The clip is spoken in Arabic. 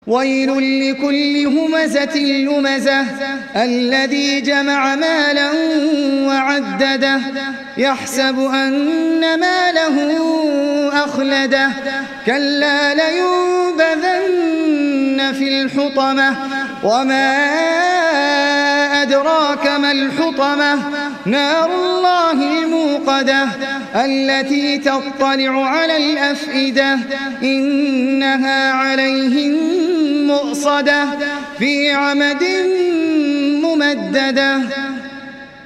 ويل لكل همزة لمزة الذي جمع مالا وعدده يحسب أن ماله أخلده كلا لينبذن في الحطمة وما أدراك ما الحطمة نار الله الموقدة التي تطلع على الأفئدة إنها عليهم مؤصدة في عمد ممددة.